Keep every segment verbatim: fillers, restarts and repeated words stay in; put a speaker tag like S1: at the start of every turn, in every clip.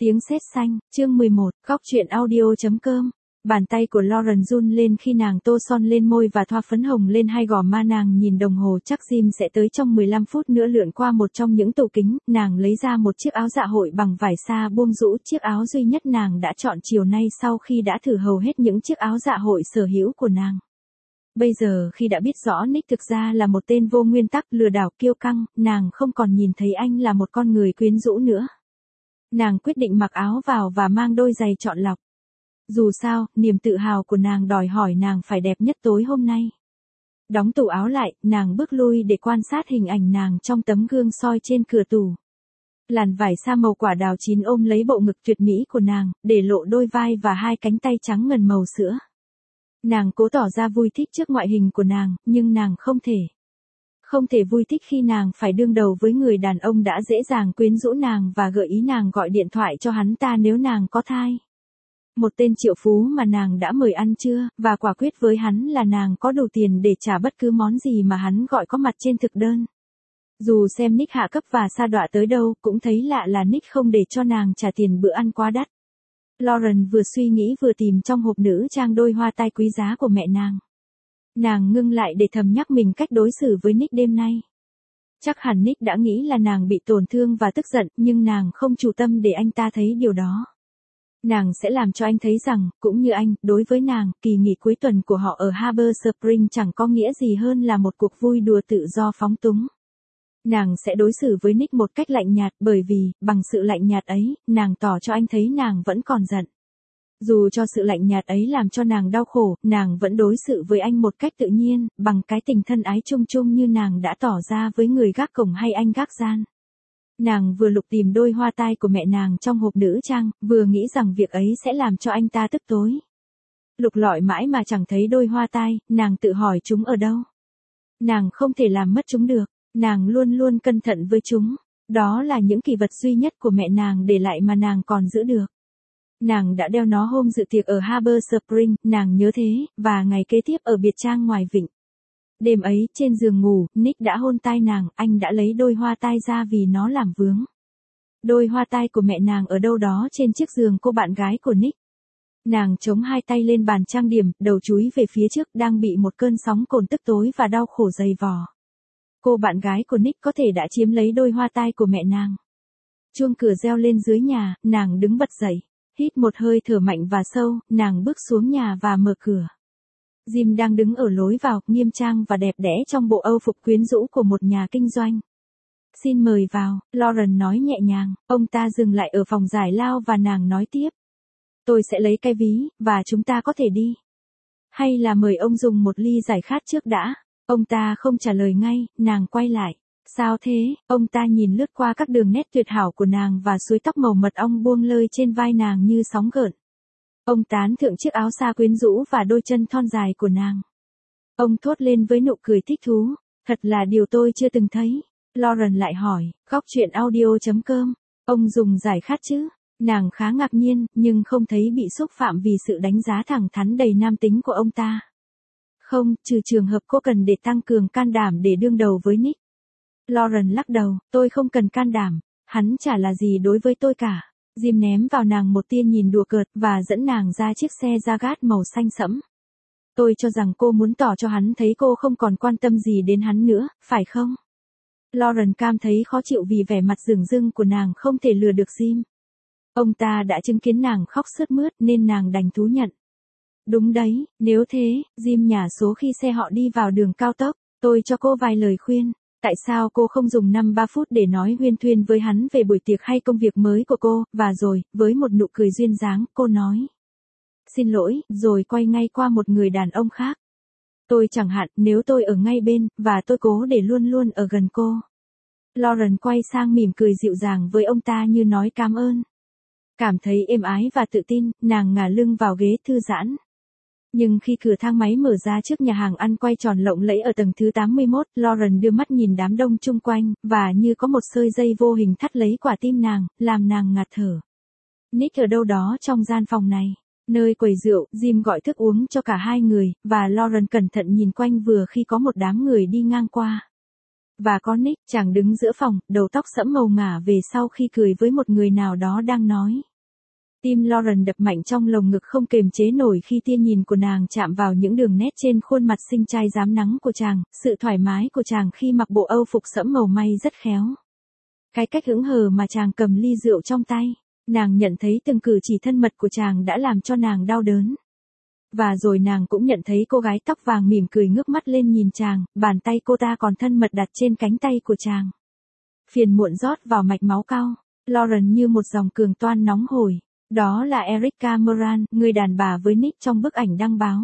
S1: Tiếng sét xanh, chương mười một, góc truyện audio.com. Bàn tay của Lauren run lên khi nàng tô son lên môi và thoa phấn hồng lên hai gò má. Nàng nhìn đồng hồ, chắc Jim sẽ tới trong mười lăm phút nữa. Lượn qua một trong những tủ kính, nàng lấy ra một chiếc áo dạ hội bằng vải sa buông rũ, chiếc áo duy nhất nàng đã chọn chiều nay sau khi đã thử hầu hết những chiếc áo dạ hội sở hữu của nàng. Bây giờ khi đã biết rõ Nick thực ra là một tên vô nguyên tắc, lừa đảo, kiêu căng, nàng không còn nhìn thấy anh là một con người quyến rũ nữa. Nàng quyết định mặc áo vào và mang đôi giày chọn lọc. Dù sao, niềm tự hào của nàng đòi hỏi nàng phải đẹp nhất tối hôm nay. Đóng tủ áo lại, nàng bước lui để quan sát hình ảnh nàng trong tấm gương soi trên cửa tủ. Làn vải sa màu quả đào chín ôm lấy bộ ngực tuyệt mỹ của nàng, để lộ đôi vai và hai cánh tay trắng ngần màu sữa. Nàng cố tỏ ra vui thích trước ngoại hình của nàng, nhưng nàng không thể. Không thể vui thích khi nàng phải đương đầu với người đàn ông đã dễ dàng quyến rũ nàng và gợi ý nàng gọi điện thoại cho hắn ta nếu nàng có thai. Một tên triệu phú mà nàng đã mời ăn trưa, và quả quyết với hắn là nàng có đủ tiền để trả bất cứ món gì mà hắn gọi có mặt trên thực đơn. Dù xem Nick hạ cấp và sa đọa tới đâu, cũng thấy lạ là Nick không để cho nàng trả tiền bữa ăn quá đắt. Lauren vừa suy nghĩ vừa tìm trong hộp nữ trang đôi hoa tai quý giá của mẹ nàng. Nàng ngưng lại để thầm nhắc mình cách đối xử với Nick đêm nay. Chắc hẳn Nick đã nghĩ là nàng bị tổn thương và tức giận, nhưng nàng không chủ tâm để anh ta thấy điều đó. Nàng sẽ làm cho anh thấy rằng, cũng như anh, đối với nàng, kỳ nghỉ cuối tuần của họ ở Harbor Spring chẳng có nghĩa gì hơn là một cuộc vui đùa tự do phóng túng. Nàng sẽ đối xử với Nick một cách lạnh nhạt, bởi vì, bằng sự lạnh nhạt ấy, nàng tỏ cho anh thấy nàng vẫn còn giận. Dù cho sự lạnh nhạt ấy làm cho nàng đau khổ, nàng vẫn đối xử với anh một cách tự nhiên, bằng cái tình thân ái chung chung như nàng đã tỏ ra với người gác cổng hay anh gác gian. Nàng vừa lục tìm đôi hoa tai của mẹ nàng trong hộp nữ trang, vừa nghĩ rằng việc ấy sẽ làm cho anh ta tức tối. Lục lọi mãi mà chẳng thấy đôi hoa tai, nàng tự hỏi chúng ở đâu. Nàng không thể làm mất chúng được, nàng luôn luôn cẩn thận với chúng. Đó là những kỷ vật duy nhất của mẹ nàng để lại mà nàng còn giữ được. Nàng đã đeo nó hôm dự tiệc ở Harbor Spring, nàng nhớ thế, và ngày kế tiếp ở biệt trang ngoài vịnh. Đêm ấy, trên giường ngủ, Nick đã hôn tai nàng, anh đã lấy đôi hoa tai ra vì nó làm vướng. Đôi hoa tai của mẹ nàng ở đâu đó trên chiếc giường cô bạn gái của Nick. Nàng chống hai tay lên bàn trang điểm, đầu chúi về phía trước, đang bị một cơn sóng cồn tức tối và đau khổ dày vò. Cô bạn gái của Nick có thể đã chiếm lấy đôi hoa tai của mẹ nàng. Chuông cửa reo lên dưới nhà, nàng đứng bật dậy. Hít một hơi thở mạnh và sâu, nàng bước xuống nhà và mở cửa. Jim đang đứng ở lối vào, nghiêm trang và đẹp đẽ trong bộ âu phục quyến rũ của một nhà kinh doanh. Xin mời vào, Lauren nói nhẹ nhàng. Ông ta dừng lại ở phòng giải lao và nàng nói tiếp. Tôi sẽ lấy cái ví, và chúng ta có thể đi. Hay là mời ông dùng một ly giải khát trước đã. Ông ta không trả lời ngay, nàng quay lại. Sao thế? Ông ta nhìn lướt qua các đường nét tuyệt hảo của nàng và suối tóc màu mật ong buông lơi trên vai nàng như sóng gợn. Ông tán thưởng chiếc áo sa quyến rũ và đôi chân thon dài của nàng. Ông thốt lên với nụ cười thích thú. Thật là điều tôi chưa từng thấy. Lauren lại hỏi, góc truyện audio.com. Ông dùng giải khát chứ? Nàng khá ngạc nhiên, nhưng không thấy bị xúc phạm vì sự đánh giá thẳng thắn đầy nam tính của ông ta. Không, trừ trường hợp cô cần để tăng cường can đảm để đương đầu với Nick. Lauren lắc đầu, tôi không cần can đảm, hắn chả là gì đối với tôi cả. Jim ném vào nàng một tia nhìn đùa cợt và dẫn nàng ra chiếc xe Jaguar màu xanh sẫm. Tôi cho rằng cô muốn tỏ cho hắn thấy cô không còn quan tâm gì đến hắn nữa, phải không? Lauren cảm thấy khó chịu vì vẻ mặt dửng dưng của nàng không thể lừa được Jim. Ông ta đã chứng kiến nàng khóc sướt mướt nên nàng đành thú nhận. Đúng đấy, nếu thế, Jim nhả số khi xe họ đi vào đường cao tốc, tôi cho cô vài lời khuyên. Tại sao cô không dùng năm ba phút để nói huyên thuyên với hắn về buổi tiệc hay công việc mới của cô, và rồi, với một nụ cười duyên dáng, cô nói. Xin lỗi, rồi quay ngay qua một người đàn ông khác. Tôi chẳng hạn, nếu tôi ở ngay bên, và tôi cố để luôn luôn ở gần cô. Lauren quay sang mỉm cười dịu dàng với ông ta như nói cảm ơn. Cảm thấy êm ái và tự tin, nàng ngả lưng vào ghế thư giãn. Nhưng khi cửa thang máy mở ra trước nhà hàng ăn quay tròn lộng lẫy ở tầng thứ tám mươi mốt, Lauren đưa mắt nhìn đám đông chung quanh, và như có một sợi dây vô hình thắt lấy quả tim nàng, làm nàng ngạt thở. Nick ở đâu đó trong gian phòng này, nơi quầy rượu, Jim gọi thức uống cho cả hai người, và Lauren cẩn thận nhìn quanh vừa khi có một đám người đi ngang qua. Và có Nick, chàng đứng giữa phòng, đầu tóc sẫm màu ngả về sau khi cười với một người nào đó đang nói. Tim Lauren đập mạnh trong lồng ngực không kềm chế nổi khi tia nhìn của nàng chạm vào những đường nét trên khuôn mặt xinh trai rám nắng của chàng, sự thoải mái của chàng khi mặc bộ âu phục sẫm màu may rất khéo. Cái cách hững hờ mà chàng cầm ly rượu trong tay, nàng nhận thấy từng cử chỉ thân mật của chàng đã làm cho nàng đau đớn. Và rồi nàng cũng nhận thấy cô gái tóc vàng mỉm cười ngước mắt lên nhìn chàng, bàn tay cô ta còn thân mật đặt trên cánh tay của chàng. Phiền muộn rót vào mạch máu cao, Lauren như một dòng cường toan nóng hổi. Đó là Erica Moran, người đàn bà với nick trong bức ảnh đăng báo.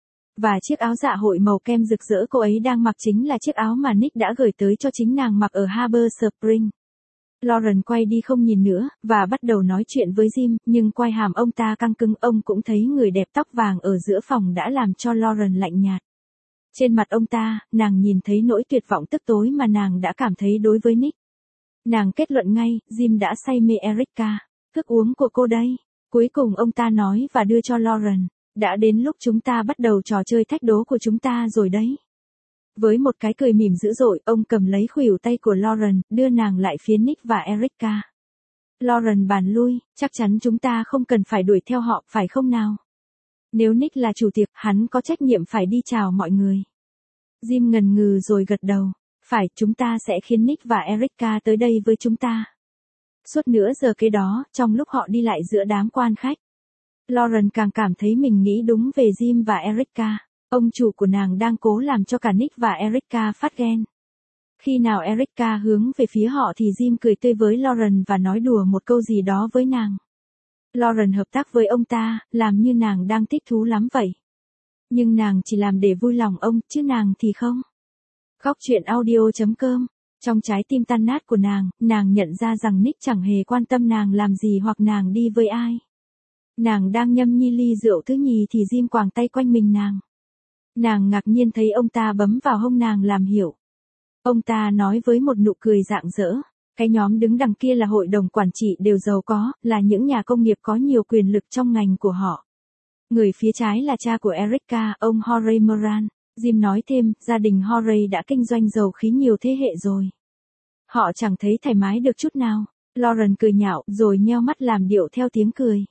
S1: Và chiếc áo dạ hội màu kem rực rỡ cô ấy đang mặc chính là chiếc áo mà Nick đã gửi tới cho chính nàng mặc ở Harbor Spring. Lauren quay đi không nhìn nữa, và bắt đầu nói chuyện với Jim, nhưng quai hàm ông ta căng cứng, ông cũng thấy người đẹp tóc vàng ở giữa phòng đã làm cho Lauren lạnh nhạt. Trên mặt ông ta, nàng nhìn thấy nỗi tuyệt vọng tức tối mà nàng đã cảm thấy đối với Nick. Nàng kết luận ngay, Jim đã say mê Erica. Thức uống của cô đây. Cuối cùng ông ta nói và đưa cho Lauren. Đã đến lúc chúng ta bắt đầu trò chơi thách đố của chúng ta rồi đấy. Với một cái cười mỉm dữ dội, ông cầm lấy khuỷu tay của Lauren, đưa nàng lại phía Nick và Erica. Lauren bàn lui, chắc chắn chúng ta không cần phải đuổi theo họ, phải không nào? Nếu Nick là chủ tiệc, hắn có trách nhiệm phải đi chào mọi người. Jim ngần ngừ rồi gật đầu. Phải, chúng ta sẽ khiến Nick và Erica tới đây với chúng ta. Suốt nửa giờ kế đó, trong lúc họ đi lại giữa đám quan khách, Lauren càng cảm thấy mình nghĩ đúng về Jim và Erica. Ông chủ của nàng đang cố làm cho cả Nick và Erica phát ghen. Khi nào Erica hướng về phía họ thì Jim cười tươi với Lauren và nói đùa một câu gì đó với nàng. Lauren hợp tác với ông ta, làm như nàng đang thích thú lắm vậy. Nhưng nàng chỉ làm để vui lòng ông, chứ nàng thì không. Khóc chuyện audio chấm com. Trong trái tim tan nát của nàng, nàng nhận ra rằng Nick chẳng hề quan tâm nàng làm gì hoặc nàng đi với ai. Nàng đang nhâm nhi ly rượu thứ nhì thì Jim quàng tay quanh mình nàng. Nàng ngạc nhiên thấy ông ta bấm vào hông nàng làm hiệu. Ông ta nói với một nụ cười rạng rỡ. Cái nhóm đứng đằng kia là hội đồng quản trị đều giàu có, là những nhà công nghiệp có nhiều quyền lực trong ngành của họ. Người phía trái là cha của Erica, ông Horace Moran. Jim nói thêm, gia đình Horace đã kinh doanh dầu khí nhiều thế hệ rồi. Họ chẳng thấy thoải mái được chút nào. Lauren cười nhạo, rồi nheo mắt làm điệu theo tiếng cười.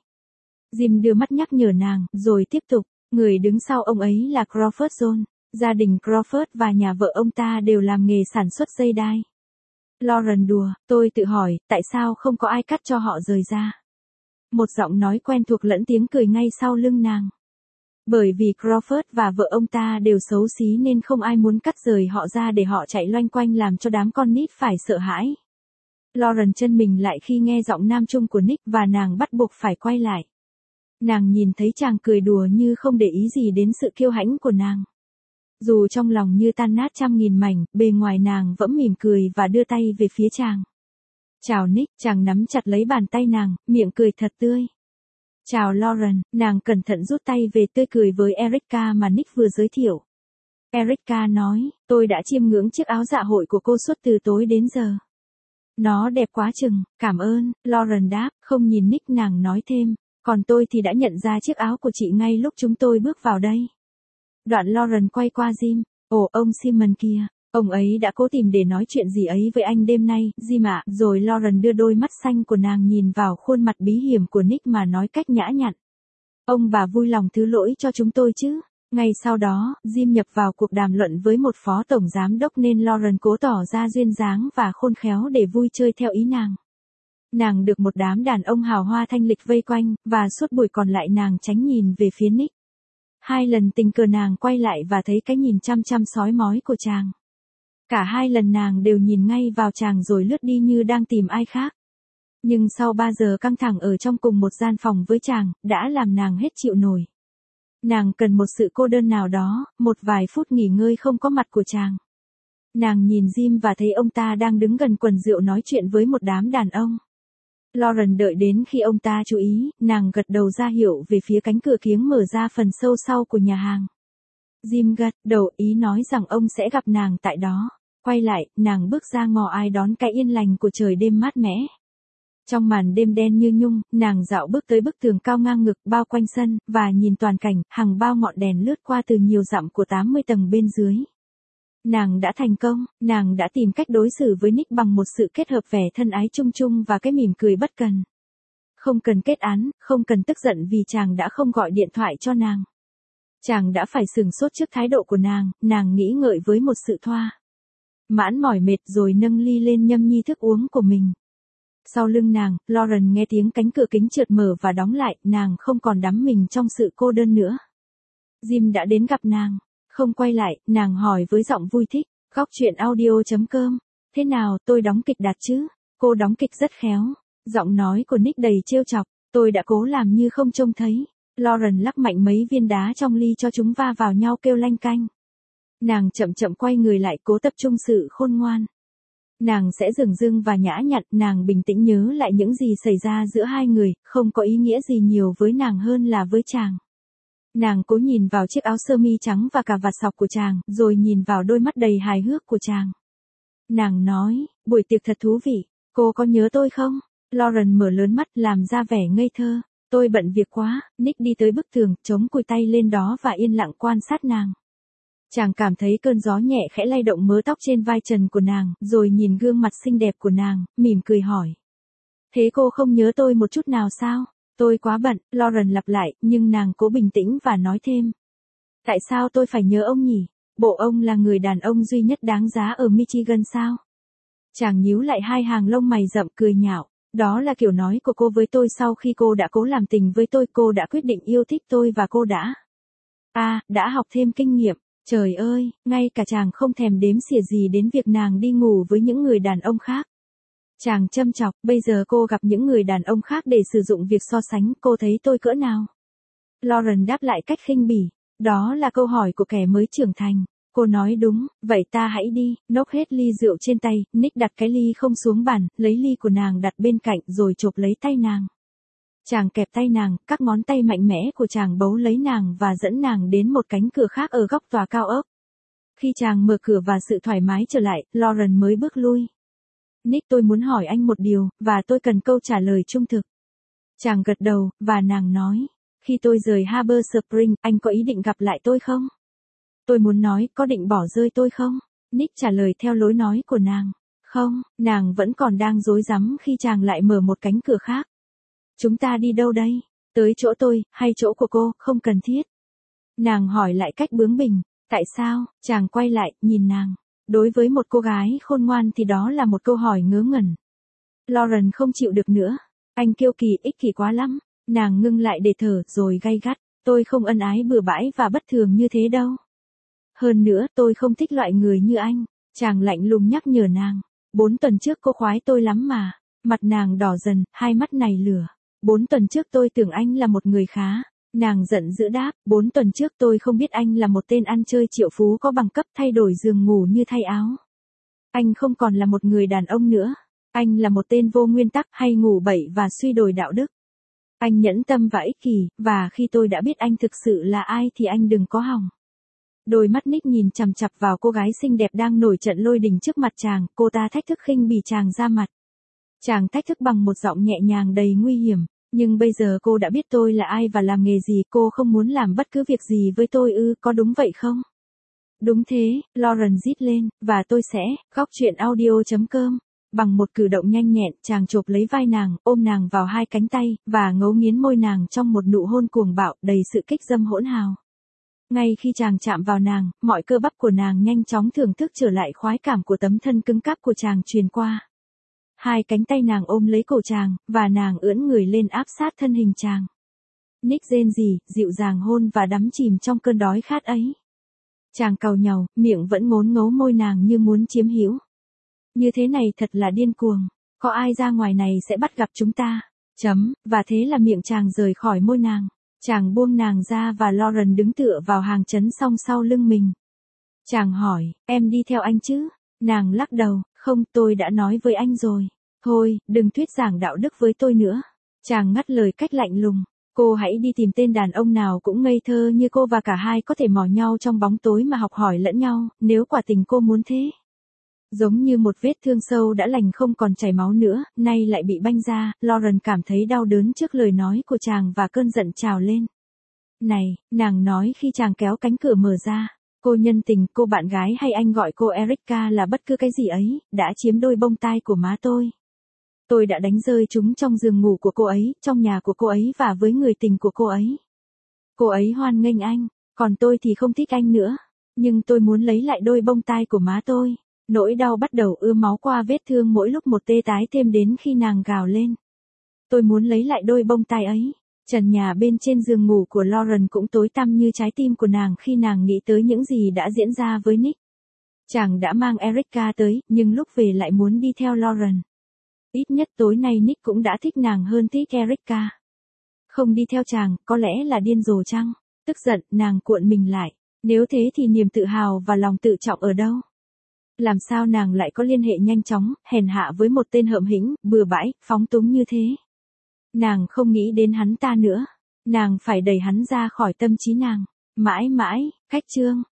S1: Jim đưa mắt nhắc nhở nàng, rồi tiếp tục, người đứng sau ông ấy là Crawford John. Gia đình Crawford và nhà vợ ông ta đều làm nghề sản xuất dây đai. Lauren đùa, tôi tự hỏi, tại sao không có ai cắt cho họ rời ra? Một giọng nói quen thuộc lẫn tiếng cười ngay sau lưng nàng. Bởi vì Crawford và vợ ông ta đều xấu xí nên không ai muốn cắt rời họ ra để họ chạy loanh quanh làm cho đám con nít phải sợ hãi. Lauren chân mình lại khi nghe giọng nam trung của Nick và nàng bắt buộc phải quay lại. Nàng nhìn thấy chàng cười đùa như không để ý gì đến sự kiêu hãnh của nàng. Dù trong lòng như tan nát trăm nghìn mảnh, bề ngoài nàng vẫn mỉm cười và đưa tay về phía chàng. Chào Nick, chàng nắm chặt lấy bàn tay nàng, miệng cười thật tươi. Chào Lauren, nàng cẩn thận rút tay về tươi cười với Erica mà Nick vừa giới thiệu. Erica nói, tôi đã chiêm ngưỡng chiếc áo dạ hội của cô suốt từ tối đến giờ. Nó đẹp quá chừng, cảm ơn, Lauren đáp, không nhìn Nick nàng nói thêm, còn tôi thì đã nhận ra chiếc áo của chị ngay lúc chúng tôi bước vào đây. Đoạn Lauren quay qua Jim, ồ ông Simon kia, ông ấy đã cố tìm để nói chuyện gì ấy với anh đêm nay, Jim ạ, rồi Lauren đưa đôi mắt xanh của nàng nhìn vào khuôn mặt bí hiểm của Nick mà nói cách nhã nhặn. Ông bà vui lòng thứ lỗi cho chúng tôi chứ. Ngay sau đó, Jim nhập vào cuộc đàm luận với một phó tổng giám đốc nên Lauren cố tỏ ra duyên dáng và khôn khéo để vui chơi theo ý nàng. Nàng được một đám đàn ông hào hoa thanh lịch vây quanh, và suốt buổi còn lại nàng tránh nhìn về phía Nick. Hai lần tình cờ nàng quay lại và thấy cái nhìn chăm chăm sói mói của chàng. Cả hai lần nàng đều nhìn ngay vào chàng rồi lướt đi như đang tìm ai khác. Nhưng sau ba giờ căng thẳng ở trong cùng một gian phòng với chàng, đã làm nàng hết chịu nổi. Nàng cần một sự cô đơn nào đó, một vài phút nghỉ ngơi không có mặt của chàng. Nàng nhìn Jim và thấy ông ta đang đứng gần quần rượu nói chuyện với một đám đàn ông. Lauren đợi đến khi ông ta chú ý, nàng gật đầu ra hiệu về phía cánh cửa kiếng mở ra phần sâu sau của nhà hàng. Jim gật đầu ý nói rằng ông sẽ gặp nàng tại đó. Quay lại, nàng bước ra ngõ ai đón cái yên lành của trời đêm mát mẻ. Trong màn đêm đen như nhung, nàng dạo bước tới bức tường cao ngang ngực bao quanh sân, và nhìn toàn cảnh, hàng bao ngọn đèn lướt qua từ nhiều dặm của tám mươi tầng bên dưới. Nàng đã thành công, nàng đã tìm cách đối xử với Nick bằng một sự kết hợp vẻ thân ái chung chung và cái mỉm cười bất cần. Không cần kết án, không cần tức giận vì chàng đã không gọi điện thoại cho nàng. Chàng đã phải sửng sốt trước thái độ của nàng, nàng nghĩ ngợi với một sự thoa mãn mỏi mệt rồi nâng ly lên nhâm nhi thức uống của mình. Sau lưng nàng, Lauren nghe tiếng cánh cửa kính trượt mở và đóng lại, nàng không còn đắm mình trong sự cô đơn nữa. Jim đã đến gặp nàng, không quay lại, nàng hỏi với giọng vui thích, góc chuyện audio chấm com, thế nào, tôi đóng kịch đạt chứ? Cô đóng kịch rất khéo, giọng nói của Nick đầy trêu chọc, tôi đã cố làm như không trông thấy. Lauren lắc mạnh mấy viên đá trong ly cho chúng va vào nhau kêu lanh canh. Nàng chậm chậm quay người lại cố tập trung sự khôn ngoan. Nàng sẽ dửng dưng và nhã nhặn, nàng bình tĩnh nhớ lại những gì xảy ra giữa hai người, không có ý nghĩa gì nhiều với nàng hơn là với chàng. Nàng cố nhìn vào chiếc áo sơ mi trắng và cà vạt sọc của chàng, rồi nhìn vào đôi mắt đầy hài hước của chàng. Nàng nói, buổi tiệc thật thú vị, cô có nhớ tôi không? Lauren mở lớn mắt làm ra vẻ ngây thơ. Tôi bận việc quá. Nick đi tới bức tường, chống cùi tay lên đó và yên lặng quan sát nàng. Chàng cảm thấy cơn gió nhẹ khẽ lay động mớ tóc trên vai trần của nàng, rồi nhìn gương mặt xinh đẹp của nàng, mỉm cười hỏi. Thế cô không nhớ tôi một chút nào sao? Tôi quá bận, Lauren lặp lại, nhưng nàng cố bình tĩnh và nói thêm. Tại sao tôi phải nhớ ông nhỉ? Bộ ông là người đàn ông duy nhất đáng giá ở Michigan sao? Chàng nhíu lại hai hàng lông mày rậm cười nhạo. Đó là kiểu nói của cô với tôi sau khi cô đã cố làm tình với tôi, cô đã quyết định yêu thích tôi và cô đã. À, đã học thêm kinh nghiệm. Trời ơi, ngay cả chàng không thèm đếm xỉa gì đến việc nàng đi ngủ với những người đàn ông khác. Chàng châm chọc, bây giờ cô gặp những người đàn ông khác để sử dụng việc so sánh, cô thấy tôi cỡ nào? Lauren đáp lại cách khinh bỉ, đó là câu hỏi của kẻ mới trưởng thành. Cô nói đúng, vậy ta hãy đi, nốc hết ly rượu trên tay, Nick đặt cái ly không xuống bàn, lấy ly của nàng đặt bên cạnh rồi chộp lấy tay nàng. Chàng kẹp tay nàng, các ngón tay mạnh mẽ của chàng bấu lấy nàng và dẫn nàng đến một cánh cửa khác ở góc tòa cao ốc. Khi chàng mở cửa và sự thoải mái trở lại, Lauren mới bước lui. Nick, tôi muốn hỏi anh một điều, và tôi cần câu trả lời trung thực. Chàng gật đầu, và nàng nói, khi tôi rời Harbor Spring, anh có ý định gặp lại tôi không? Tôi muốn nói, có định bỏ rơi tôi không? Nick trả lời theo lối nói của nàng. Không, nàng vẫn còn đang rối rắm khi chàng lại mở một cánh cửa khác. Chúng ta đi đâu đây? Tới chỗ tôi, hay chỗ của cô, không cần thiết. Nàng hỏi lại cách bướng bỉnh. Tại sao? Chàng quay lại, nhìn nàng. Đối với một cô gái khôn ngoan thì đó là một câu hỏi ngớ ngẩn. Lauren không chịu được nữa. Anh kiêu kỳ, ích kỷ quá lắm. Nàng ngưng lại để thở, rồi gay gắt. Tôi không ân ái bừa bãi và bất thường như thế đâu. Hơn nữa, tôi không thích loại người như anh. Chàng lạnh lùng nhắc nhở nàng. Bốn tuần trước cô khoái tôi lắm mà. Mặt nàng đỏ dần, hai mắt này lửa. Bốn tuần trước tôi tưởng anh là một người khá. Nàng giận dữ đáp, bốn tuần trước tôi không biết anh là một tên ăn chơi triệu phú có bằng cấp thay đổi giường ngủ như thay áo. Anh không còn là một người đàn ông nữa. Anh là một tên vô nguyên tắc hay ngủ bậy và suy đồi đạo đức. Anh nhẫn tâm và ích kỷ, và khi tôi đã biết anh thực sự là ai thì anh đừng có hòng. Đôi mắt Nick nhìn chằm chằm vào cô gái xinh đẹp đang nổi trận lôi đình trước mặt chàng, cô ta thách thức khinh bỉ chàng ra mặt. Chàng thách thức bằng một giọng nhẹ nhàng đầy nguy hiểm, nhưng bây giờ cô đã biết tôi là ai và làm nghề gì, cô không muốn làm bất cứ việc gì với tôi ư, có đúng vậy không? Đúng thế, Lauren rít lên, và tôi sẽ, góc chuyện audio chấm com. Bằng một cử động nhanh nhẹn, chàng chộp lấy vai nàng, ôm nàng vào hai cánh tay, và ngấu nghiến môi nàng trong một nụ hôn cuồng bạo, đầy sự kích dâm hỗn hào. Ngay khi chàng chạm vào nàng, mọi cơ bắp của nàng nhanh chóng thưởng thức trở lại khoái cảm của tấm thân cứng cáp của chàng truyền qua. Hai cánh tay nàng ôm lấy cổ chàng, và nàng ưỡn người lên áp sát thân hình chàng. Nick rên rỉ, dịu dàng hôn và đắm chìm trong cơn đói khát ấy. Chàng càu nhàu, miệng vẫn ngốn ngấu môi nàng như muốn chiếm hữu. Như thế này thật là điên cuồng. Có ai ra ngoài này sẽ bắt gặp chúng ta. Chấm, và thế là miệng chàng rời khỏi môi nàng. Chàng buông nàng ra và Lauren đứng tựa vào hàng trấn song sau lưng mình. Chàng hỏi, em đi theo anh chứ? Nàng lắc đầu, không, tôi đã nói với anh rồi. Thôi, đừng thuyết giảng đạo đức với tôi nữa. Chàng ngắt lời cách lạnh lùng. Cô hãy đi tìm tên đàn ông nào cũng ngây thơ như cô và cả hai có thể mò nhau trong bóng tối mà học hỏi lẫn nhau, nếu quả tình cô muốn thế. Giống như một vết thương sâu đã lành không còn chảy máu nữa, nay lại bị banh ra, Lauren cảm thấy đau đớn trước lời nói của chàng và cơn giận trào lên. Này, nàng nói khi chàng kéo cánh cửa mở ra, cô nhân tình, cô bạn gái hay anh gọi cô Erica là bất cứ cái gì ấy, đã chiếm đôi bông tai của má tôi. Tôi đã đánh rơi chúng trong giường ngủ của cô ấy, trong nhà của cô ấy và với người tình của cô ấy. Cô ấy hoan nghênh anh, còn tôi thì không thích anh nữa. Nhưng tôi muốn lấy lại đôi bông tai của má tôi. Nỗi đau bắt đầu ưa máu qua vết thương mỗi lúc một tê tái thêm đến khi nàng gào lên. Tôi muốn lấy lại đôi bông tai ấy. Trần nhà bên trên giường ngủ của Lauren cũng tối tăm như trái tim của nàng khi nàng nghĩ tới những gì đã diễn ra với Nick. Chàng đã mang Erica tới, nhưng lúc về lại muốn đi theo Lauren. Ít nhất tối nay Nick cũng đã thích nàng hơn thích Erica. Không đi theo chàng, có lẽ là điên rồ chăng? Tức giận, nàng cuộn mình lại. Nếu thế thì niềm tự hào và lòng tự trọng ở đâu? Làm sao nàng lại có liên hệ nhanh chóng, hèn hạ với một tên hợm hĩnh, bừa bãi, phóng túng như thế? Nàng không nghĩ đến hắn ta nữa. Nàng phải đẩy hắn ra khỏi tâm trí nàng. Mãi mãi, cách chương.